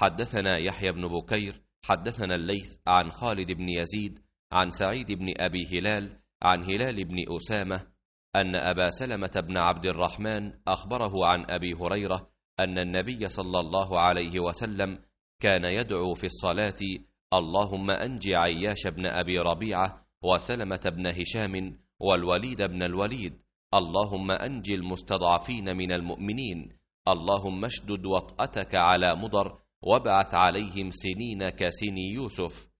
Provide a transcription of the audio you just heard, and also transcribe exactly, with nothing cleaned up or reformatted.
حدثنا يحيى بن بكير حدثنا الليث عن خالد بن يزيد عن سعيد بن أبي هلال عن هلال بن أسامة أن أبا سلمة بن عبد الرحمن أخبره عن أبي هريرة أن النبي صلى الله عليه وسلم كان يدعو في الصلاة: اللهم أنج عياش بن أبي ربيعة وسلمة بن هشام والوليد بن الوليد، اللهم أنج المستضعفين من المؤمنين، اللهم اشدد وطأتك على مضر وابعث عليهم سنين كسن يوسف.